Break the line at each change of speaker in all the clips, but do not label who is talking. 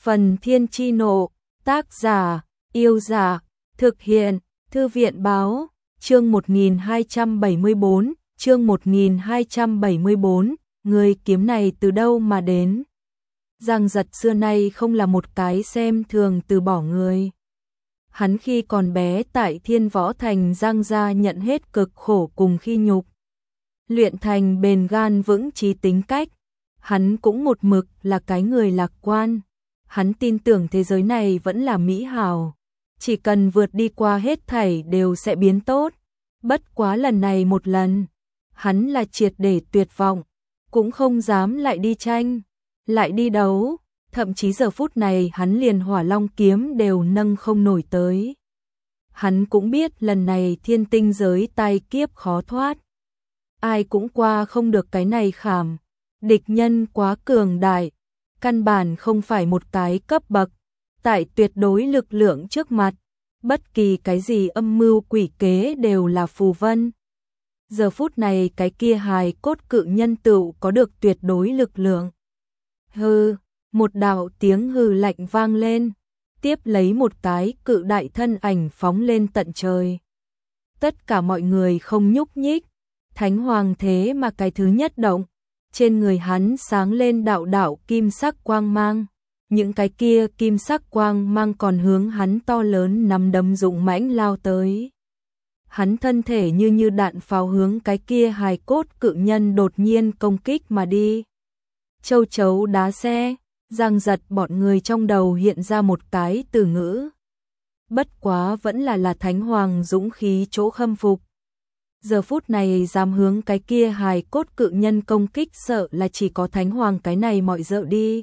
Phần Thiên Chi Nộ, tác giả, Yêu Giả, thực hiện, Thư viện Báo, chương 1274, chương 1274, người kiếm này từ đâu mà đến? Giang Giật xưa nay không là một cái xem thường từ bỏ người. Hắn khi còn bé tại Thiên Võ Thành Giang gia nhận hết cực khổ cùng khi nhục. Luyện thành bền gan vững trí tính cách, hắn cũng một mực là cái người lạc quan. Hắn tin tưởng thế giới này vẫn là mỹ hảo, chỉ cần vượt đi qua hết thảy đều sẽ biến tốt. Bất quá lần này một lần, hắn là triệt để tuyệt vọng, cũng không dám lại đi tranh, lại đi đấu, thậm chí giờ phút này hắn liền Hỏa Long kiếm đều nâng không nổi tới. Hắn cũng biết lần này thiên tinh giới tai kiếp khó thoát. Ai cũng qua không được cái này khảm, địch nhân quá cường đại, căn bản không phải một cái cấp bậc, tại tuyệt đối lực lượng trước mặt, bất kỳ cái gì âm mưu quỷ kế đều là phù vân. Giờ phút này cái kia hài cốt cự nhân tựu có được tuyệt đối lực lượng. Hừ, một đạo tiếng hừ lạnh vang lên, tiếp lấy một cái cự đại thân ảnh phóng lên tận trời. Tất cả mọi người không nhúc nhích, Thánh Hoàng thế mà cái thứ nhất động, trên người hắn sáng lên đạo đạo kim sắc quang mang, những cái kia kim sắc quang mang còn hướng hắn to lớn nắm đấm dũng mãnh lao tới. Hắn thân thể như đạn pháo hướng cái kia hài cốt cự nhân đột nhiên công kích mà đi. Châu chấu đá xe, Giang Giật bọn người trong đầu hiện ra một cái từ ngữ. Bất quá vẫn là Thánh Hoàng dũng khí chỗ khâm phục. Giờ phút này dám hướng cái kia hài cốt cự nhân công kích sợ là chỉ có Thánh Hoàng cái này mọi dợ đi.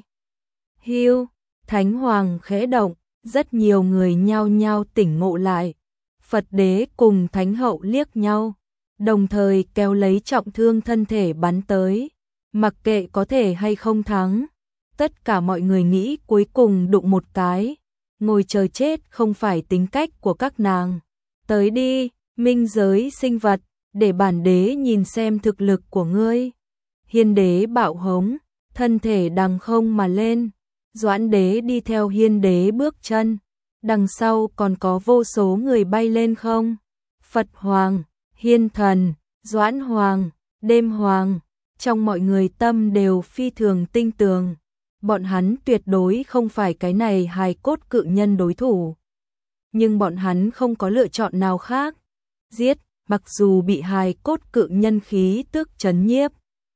Hiu, Thánh Hoàng khẽ động, rất nhiều người nhao nhao tỉnh ngộ lại. Phật đế cùng Thánh hậu liếc nhau, đồng thời kéo lấy trọng thương thân thể bắn tới. Mặc kệ có thể hay không thắng, tất cả mọi người nghĩ cuối cùng đụng một cái, ngồi chờ chết không phải tính cách của các nàng. Tới đi, minh giới sinh vật, để bản đế nhìn xem thực lực của ngươi. Hiên đế bạo hống, thân thể đằng không mà lên, Doãn đế đi theo Hiên đế bước chân, đằng sau còn có vô số người bay lên không. Phật Hoàng, Hiên Thần, Doãn Hoàng, Đêm Hoàng, trong mọi người tâm đều phi thường tinh tường. Bọn hắn tuyệt đối không phải cái này hài cốt cự nhân đối thủ. Nhưng bọn hắn không có lựa chọn nào khác. Giết, mặc dù bị hài cốt cự nhân khí tức chấn nhiếp.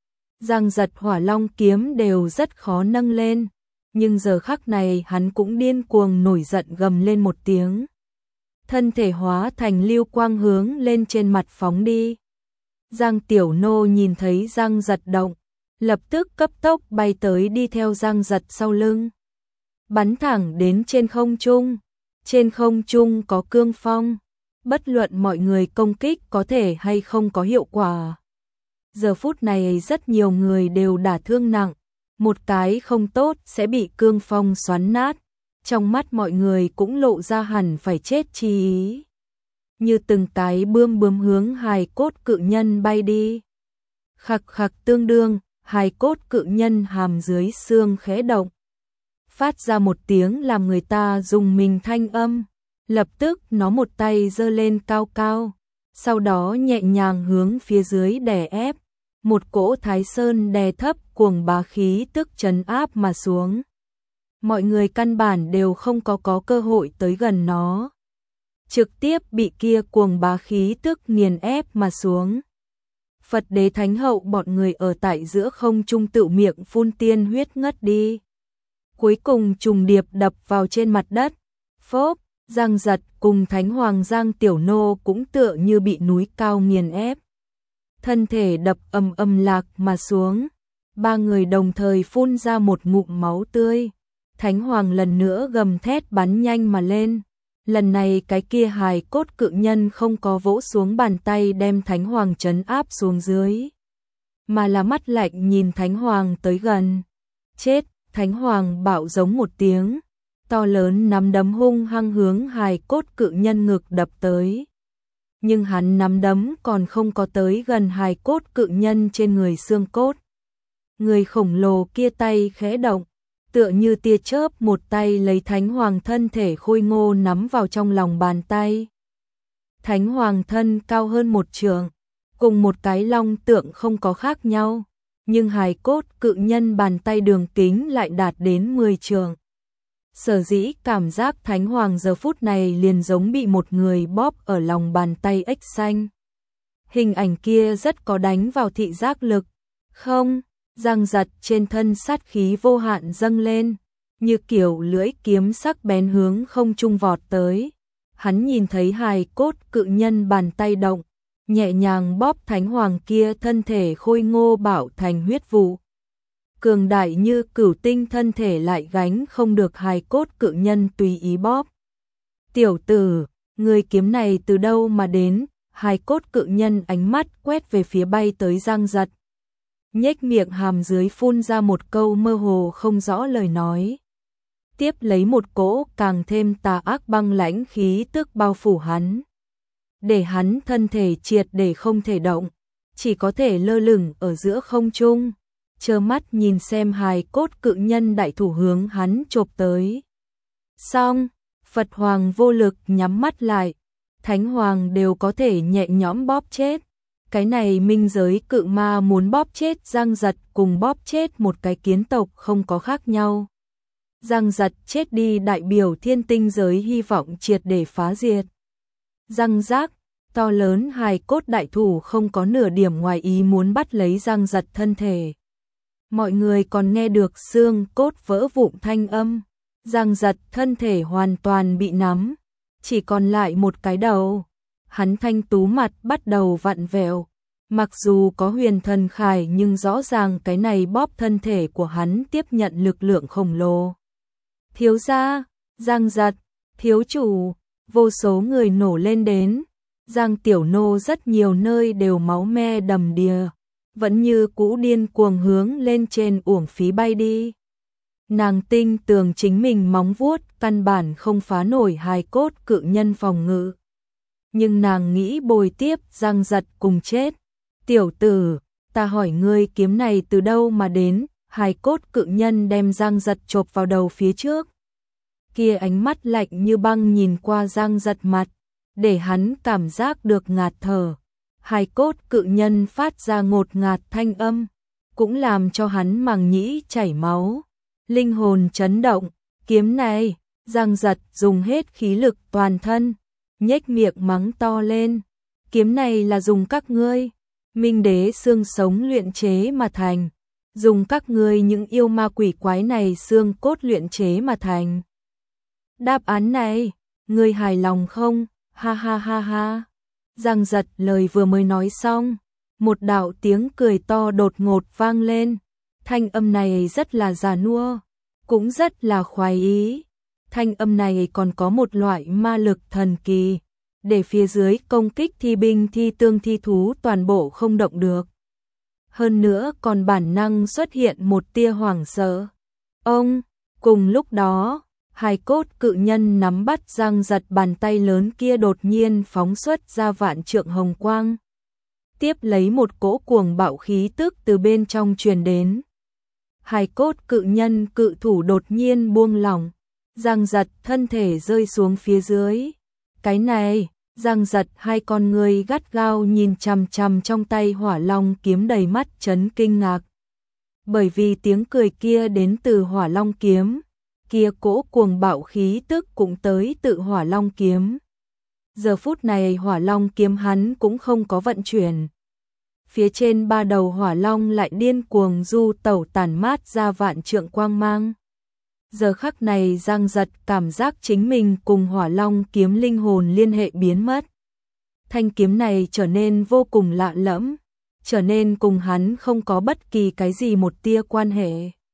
Giang Giật Hỏa Long kiếm đều rất khó nâng lên. Nhưng giờ khắc này hắn cũng điên cuồng nổi giận gầm lên một tiếng. Thân thể hóa thành lưu quang hướng lên trên mặt phóng đi. Giang Tiểu Nô nhìn thấy Giang Giật động, lập tức cấp tốc bay tới đi theo Giang Giật sau lưng. Bắn thẳng đến trên không trung. Trên không trung có cương phong, bất luận mọi người công kích có thể hay không có hiệu quả. Giờ phút này rất nhiều người đều đả thương nặng, một cái không tốt sẽ bị cương phong xoắn nát. Trong mắt mọi người cũng lộ ra hẳn phải chết chi ý. Như từng cái bướm hướng hài cốt cự nhân bay đi. Khặc khặc tương đương, hài cốt cự nhân hàm dưới xương khẽ động. Phát ra một tiếng làm người ta dùng mình thanh âm. Lập tức nó một tay giơ lên cao cao, sau đó nhẹ nhàng hướng phía dưới đè ép. Một cỗ Thái Sơn đè thấp cuồng bá khí tức trấn áp mà xuống. Mọi người căn bản đều không có cơ hội tới gần nó. Trực tiếp bị kia cuồng bá khí tức nghiền ép mà xuống. Phật đế Thánh hậu bọn người ở tại giữa không trung tự miệng phun tiên huyết ngất đi. Cuối cùng trùng điệp đập vào trên mặt đất. Phốp, Giang Giật cùng Thánh Hoàng Giang Tiểu Nô cũng tựa như bị núi cao nghiền ép. Thân thể đập ầm lạc mà xuống. Ba người đồng thời phun ra một ngụm máu tươi. Thánh Hoàng lần nữa gầm thét bắn nhanh mà lên. Lần này cái kia hài cốt cự nhân không có vỗ xuống bàn tay đem Thánh Hoàng trấn áp xuống dưới, mà là mắt lạnh nhìn Thánh Hoàng tới gần. Chết, Thánh Hoàng bạo giống một tiếng, to lớn nắm đấm hung hăng hướng hài cốt cự nhân ngực đập tới. Nhưng hắn nắm đấm còn không có tới gần hài cốt cự nhân trên người xương cốt. Người khổng lồ kia tay khẽ động, tựa như tia chớp một tay lấy Thánh Hoàng thân thể khôi ngô nắm vào trong lòng bàn tay. Thánh Hoàng thân cao hơn 1 trượng, cùng một cái long tượng không có khác nhau, nhưng hài cốt cự nhân bàn tay đường kính lại đạt đến 10 trượng. Sở dĩ cảm giác Thánh Hoàng giờ phút này liền giống bị một người bóp ở lòng bàn tay ếch xanh. Hình ảnh kia rất có đánh vào thị giác lực. Không, răng giật trên thân sát khí vô hạn dâng lên, như kiểu lưỡi kiếm sắc bén hướng không trung vọt tới. Hắn nhìn thấy hài cốt cự nhân bàn tay động, nhẹ nhàng bóp Thánh Hoàng kia thân thể khôi ngô bạo thành huyết vụ. Cường đại như cửu tinh thân thể lại gánh không được hài cốt cự nhân tùy ý bóp. Tiểu tử, người kiếm này từ đâu mà đến? Hài cốt cự nhân ánh mắt quét về phía bay tới Giang Giật. Nhếch miệng hàm dưới phun ra một câu mơ hồ không rõ lời nói. Tiếp lấy một cỗ càng thêm tà ác băng lãnh khí tức bao phủ hắn. Để hắn thân thể triệt để không thể động, chỉ có thể lơ lửng ở giữa không trung, trơ mắt nhìn xem hài cốt cự nhân đại thủ hướng hắn chộp tới. Xong, Phật Hoàng vô lực nhắm mắt lại, Thánh Hoàng đều có thể nhẹ nhõm bóp chết. Cái này minh giới cự ma muốn bóp chết Giang Giật cùng bóp chết một cái kiến tộc không có khác nhau. Giang Giật chết đi đại biểu thiên tinh giới hy vọng triệt để phá diệt. Răng rác, to lớn hài cốt đại thủ không có nửa điểm ngoài ý muốn bắt lấy Giang Giật thân thể. Mọi người còn nghe được xương cốt vỡ vụn thanh âm. Giang Giật thân thể hoàn toàn bị nắm, chỉ còn lại một cái đầu. Hắn thanh tú mặt bắt đầu vặn vẹo. Mặc dù có huyền thần khải nhưng rõ ràng cái này bóp thân thể của hắn tiếp nhận lực lượng khổng lồ. Thiếu gia, Giang Giật, thiếu chủ, vô số người nổ lên đến. Giang Tiểu Nô rất nhiều nơi đều máu me đầm đìa, vẫn như cũ điên cuồng hướng lên trên uổng phí bay đi. Nàng tinh tường chính mình móng vuốt căn bản không phá nổi hài cốt cự nhân phòng ngự. Nhưng nàng nghĩ bồi tiếp Giang Giật cùng chết. Tiểu tử, ta hỏi ngươi kiếm này từ đâu mà đến? Hài cốt cự nhân đem Giang Giật chộp vào đầu phía trước. Kia ánh mắt lạnh như băng nhìn qua Giang Giật mặt, để hắn cảm giác được ngạt thở. Hài cốt cự nhân phát ra ngột ngạt thanh âm, cũng làm cho hắn màng nhĩ chảy máu. Linh hồn chấn động, kiếm này, Giang Giật dùng hết khí lực toàn thân, nhếch miệng mắng to lên. Kiếm này là dùng các ngươi, minh đế xương sống luyện chế mà thành. Dùng các ngươi những yêu ma quỷ quái này xương cốt luyện chế mà thành. Đáp án này, ngươi hài lòng không? Ha ha ha ha. Giang Giật lời vừa mới nói xong, một đạo tiếng cười to đột ngột vang lên. Thanh âm này rất là già nua, cũng rất là khoái ý. Thanh âm này còn có một loại ma lực thần kỳ, để phía dưới công kích thi binh thi tương thi thú toàn bộ không động được. Hơn nữa còn bản năng xuất hiện một tia hoảng sợ. Ông, cùng lúc đó, hài cốt cự nhân nắm bắt Giang Giật bàn tay lớn kia đột nhiên phóng xuất ra vạn trượng hồng quang. Tiếp lấy một cỗ cuồng bạo khí tức từ bên trong truyền đến. Hài cốt cự nhân cự thủ đột nhiên buông lỏng, Giang Giật thân thể rơi xuống phía dưới. Cái này, Giang Giật hai con người gắt gao nhìn chằm chằm trong tay hỏa long kiếm đầy mắt chấn kinh ngạc. Bởi vì tiếng cười kia đến từ hỏa long kiếm, kia cỗ cuồng bạo khí tức cũng tới tự hỏa long kiếm. Giờ phút này hỏa long kiếm hắn cũng không có vận chuyển. Phía trên ba đầu hỏa long lại điên cuồng du tẩu tản mát ra vạn trượng quang mang. Giờ khắc này Giang Giật cảm giác chính mình cùng hỏa long kiếm linh hồn liên hệ biến mất. Thanh kiếm này trở nên vô cùng lạ lẫm, trở nên cùng hắn không có bất kỳ cái gì một tia quan hệ.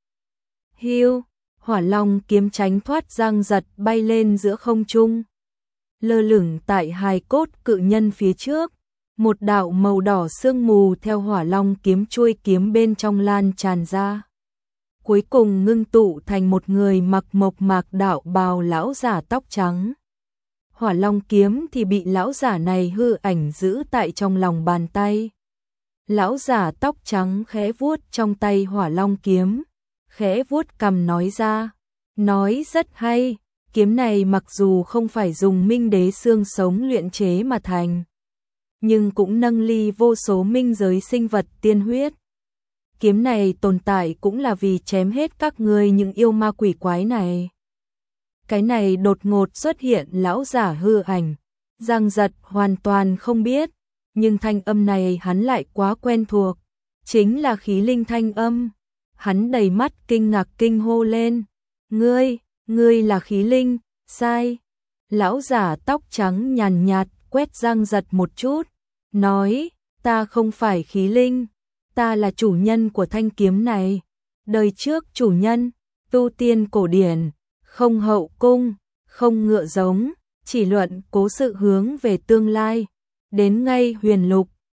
Hiu, hỏa long kiếm tránh thoát Giang Giật bay lên giữa không trung. Lơ lửng tại hài cốt cự nhân phía trước, một đạo màu đỏ sương mù theo hỏa long kiếm chuôi kiếm bên trong lan tràn ra. Cuối cùng ngưng tụ thành một người mặc mộc mạc đạo bào lão giả tóc trắng. Hỏa long kiếm thì bị lão giả này hư ảnh giữ tại trong lòng bàn tay. Lão giả tóc trắng khẽ vuốt trong tay hỏa long kiếm, khẽ vuốt cằm nói ra, nói rất hay, kiếm này mặc dù không phải dùng minh đế xương sống luyện chế mà thành, nhưng cũng nâng ly vô số minh giới sinh vật tiên huyết. Kiếm này tồn tại cũng là vì chém hết các ngươi những yêu ma quỷ quái này. Cái này đột ngột xuất hiện lão giả hư ảnh, Giang Giật hoàn toàn không biết, nhưng thanh âm này hắn lại quá quen thuộc, chính là khí linh thanh âm. Hắn đầy mắt kinh ngạc kinh hô lên, ngươi là khí linh, sai. Lão giả tóc trắng nhàn nhạt quét Giang Giật một chút, nói, ta không phải khí linh, ta là chủ nhân của thanh kiếm này. Đời trước chủ nhân, tu tiên cổ điển, không hậu cung, không ngựa giống, chỉ luận cố sự hướng về tương lai. Đến ngay huyền lục,